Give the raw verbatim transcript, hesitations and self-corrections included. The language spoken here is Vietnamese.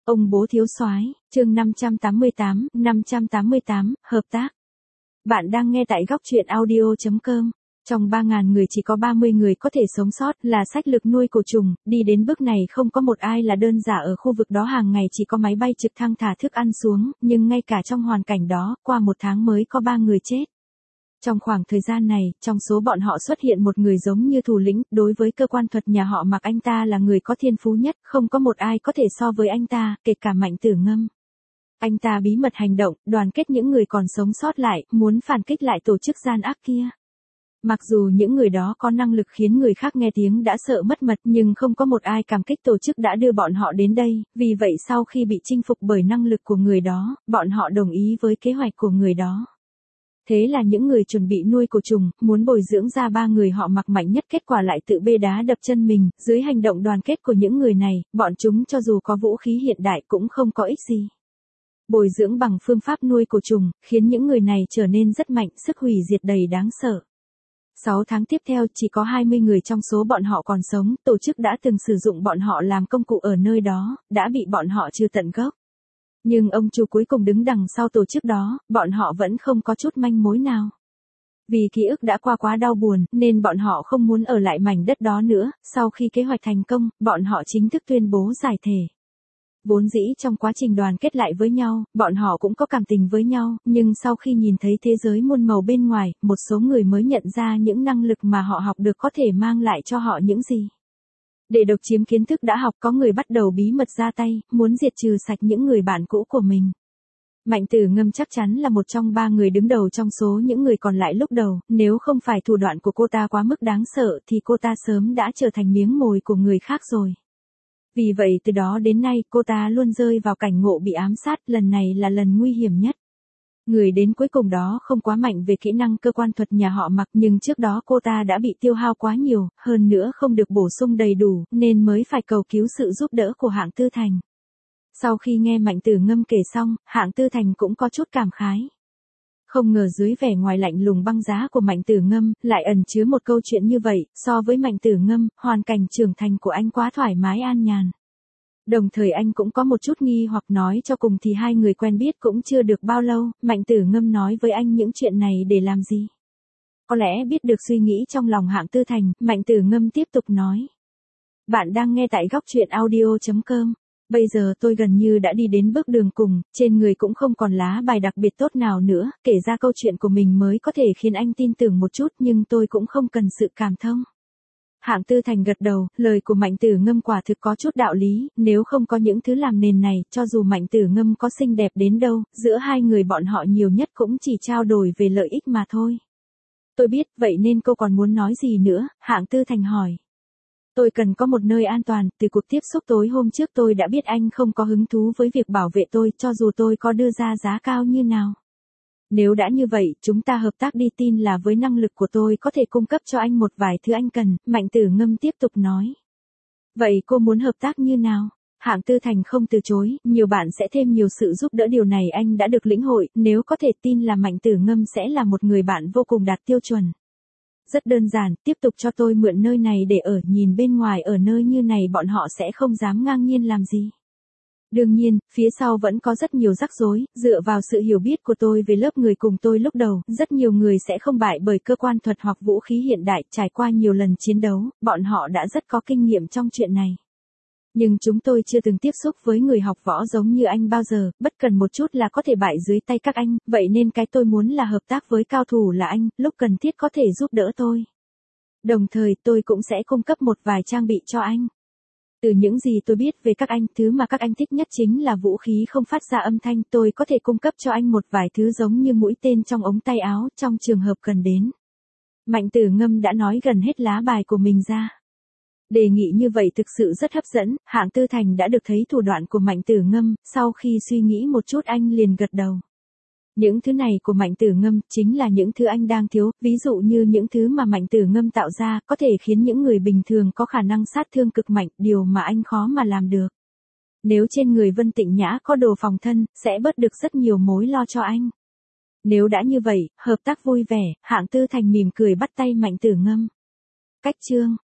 Ông bố thiếu soái, chương năm trăm tám mươi tám, năm trăm tám mươi tám, hợp tác. Bạn đang nghe tại góc truyện audio chấm com. Trong ba nghìn người chỉ có ba mươi người có thể sống sót là sách lược nuôi cổ trùng, đi đến bước này không có một ai là đơn giản ở khu vực đó hàng ngày chỉ có máy bay trực thăng thả thức ăn xuống, nhưng ngay cả trong hoàn cảnh đó, qua một tháng mới có ba người chết. Trong khoảng thời gian này, trong số bọn họ xuất hiện một người giống như thủ lĩnh, đối với cơ quan thuật nhà họ Mạc anh ta là người có thiên phú nhất, không có một ai có thể so với anh ta, kể cả Mạnh Tử Ngâm. Anh ta bí mật hành động, đoàn kết những người còn sống sót lại, muốn phản kích lại tổ chức gian ác kia. Mặc dù những người đó có năng lực khiến người khác nghe tiếng đã sợ mất mật nhưng không có một ai cảm kích tổ chức đã đưa bọn họ đến đây, vì vậy sau khi bị chinh phục bởi năng lực của người đó, bọn họ đồng ý với kế hoạch của người đó. Thế là những người chuẩn bị nuôi cổ trùng, muốn bồi dưỡng ra ba người họ Mặc mạnh nhất kết quả lại tự bê đá đập chân mình, dưới hành động đoàn kết của những người này, bọn chúng cho dù có vũ khí hiện đại cũng không có ích gì. Bồi dưỡng bằng phương pháp nuôi cổ trùng, khiến những người này trở nên rất mạnh, sức hủy diệt đầy đáng sợ. sáu tháng tiếp theo chỉ có hai mươi người trong số bọn họ còn sống, tổ chức đã từng sử dụng bọn họ làm công cụ ở nơi đó, đã bị bọn họ trừ tận gốc. Nhưng ông chủ cuối cùng đứng đằng sau tổ chức đó, bọn họ vẫn không có chút manh mối nào. Vì ký ức đã qua quá đau buồn, nên bọn họ không muốn ở lại mảnh đất đó nữa, sau khi kế hoạch thành công, bọn họ chính thức tuyên bố giải thể. Vốn dĩ trong quá trình đoàn kết lại với nhau, bọn họ cũng có cảm tình với nhau, nhưng sau khi nhìn thấy thế giới muôn màu bên ngoài, một số người mới nhận ra những năng lực mà họ học được có thể mang lại cho họ những gì. Để độc chiếm kiến thức đã học, có người bắt đầu bí mật ra tay, muốn diệt trừ sạch những người bạn cũ của mình. Mạnh Tử Ngâm chắc chắn là một trong ba người đứng đầu trong số những người còn lại lúc đầu, nếu không phải thủ đoạn của cô ta quá mức đáng sợ thì cô ta sớm đã trở thành miếng mồi của người khác rồi. Vì vậy từ đó đến nay cô ta luôn rơi vào cảnh ngộ bị ám sát, lần này là lần nguy hiểm nhất. Người đến cuối cùng đó không quá mạnh về kỹ năng cơ quan thuật nhà họ Mặc nhưng trước đó cô ta đã bị tiêu hao quá nhiều, hơn nữa không được bổ sung đầy đủ, nên mới phải cầu cứu sự giúp đỡ của Hạng Tư Thành. Sau khi nghe Mạnh Tử Ngâm kể xong, Hạng Tư Thành cũng có chút cảm khái. Không ngờ dưới vẻ ngoài lạnh lùng băng giá của Mạnh Tử Ngâm, lại ẩn chứa một câu chuyện như vậy, so với Mạnh Tử Ngâm, hoàn cảnh trưởng thành của anh quá thoải mái an nhàn. Đồng thời anh cũng có một chút nghi hoặc nói cho cùng thì hai người quen biết cũng chưa được bao lâu, Mạnh Tử Ngâm nói với anh những chuyện này để làm gì? Có lẽ biết được suy nghĩ trong lòng Hạng Tư Thành, Mạnh Tử Ngâm tiếp tục nói. Bạn đang nghe tại góc truyện audio chấm com. Bây giờ tôi gần như đã đi đến bước đường cùng, trên người cũng không còn lá bài đặc biệt tốt nào nữa, kể ra câu chuyện của mình mới có thể khiến anh tin tưởng một chút nhưng tôi cũng không cần sự cảm thông. Hạng Tư Thành gật đầu, lời của Mạnh Tử Ngâm quả thực có chút đạo lý, nếu không có những thứ làm nền này, cho dù Mạnh Tử Ngâm có xinh đẹp đến đâu, giữa hai người bọn họ nhiều nhất cũng chỉ trao đổi về lợi ích mà thôi. Tôi biết, vậy nên cô còn muốn nói gì nữa? Hạng Tư Thành hỏi. Tôi cần có một nơi an toàn, từ cuộc tiếp xúc tối hôm trước tôi đã biết anh không có hứng thú với việc bảo vệ tôi, cho dù tôi có đưa ra giá cao như nào. Nếu đã như vậy, chúng ta hợp tác đi, tin là với năng lực của tôi có thể cung cấp cho anh một vài thứ anh cần, Mạnh Tử Ngâm tiếp tục nói. Vậy cô muốn hợp tác như nào? Hạng Tư Thành không từ chối, nhiều bạn sẽ thêm nhiều sự giúp đỡ, điều này anh đã được lĩnh hội, nếu có thể tin là Mạnh Tử Ngâm sẽ là một người bạn vô cùng đạt tiêu chuẩn. Rất đơn giản, tiếp tục cho tôi mượn nơi này để ở, nhìn bên ngoài ở nơi như này bọn họ sẽ không dám ngang nhiên làm gì. Đương nhiên, phía sau vẫn có rất nhiều rắc rối, dựa vào sự hiểu biết của tôi về lớp người cùng tôi lúc đầu, rất nhiều người sẽ không bại bởi cơ quan thuật hoặc vũ khí hiện đại, trải qua nhiều lần chiến đấu, bọn họ đã rất có kinh nghiệm trong chuyện này. Nhưng chúng tôi chưa từng tiếp xúc với người học võ giống như anh bao giờ, bất cần một chút là có thể bại dưới tay các anh, vậy nên cái tôi muốn là hợp tác với cao thủ là anh, lúc cần thiết có thể giúp đỡ tôi. Đồng thời tôi cũng sẽ cung cấp một vài trang bị cho anh. Từ những gì tôi biết về các anh, thứ mà các anh thích nhất chính là vũ khí không phát ra âm thanh, tôi có thể cung cấp cho anh một vài thứ giống như mũi tên trong ống tay áo, trong trường hợp cần đến. Mạnh Tử Ngâm đã nói gần hết lá bài của mình ra. Đề nghị như vậy thực sự rất hấp dẫn, Hạng Tư Thành đã được thấy thủ đoạn của Mạnh Tử Ngâm, sau khi suy nghĩ một chút anh liền gật đầu. Những thứ này của Mạnh Tử Ngâm chính là những thứ anh đang thiếu, ví dụ như những thứ mà Mạnh Tử Ngâm tạo ra có thể khiến những người bình thường có khả năng sát thương cực mạnh, điều mà anh khó mà làm được. Nếu trên người Vân Tịnh Nhã có đồ phòng thân, sẽ bớt được rất nhiều mối lo cho anh. Nếu đã như vậy, hợp tác vui vẻ, Hạng Tư Thành mỉm cười bắt tay Mạnh Tử Ngâm. Cách chương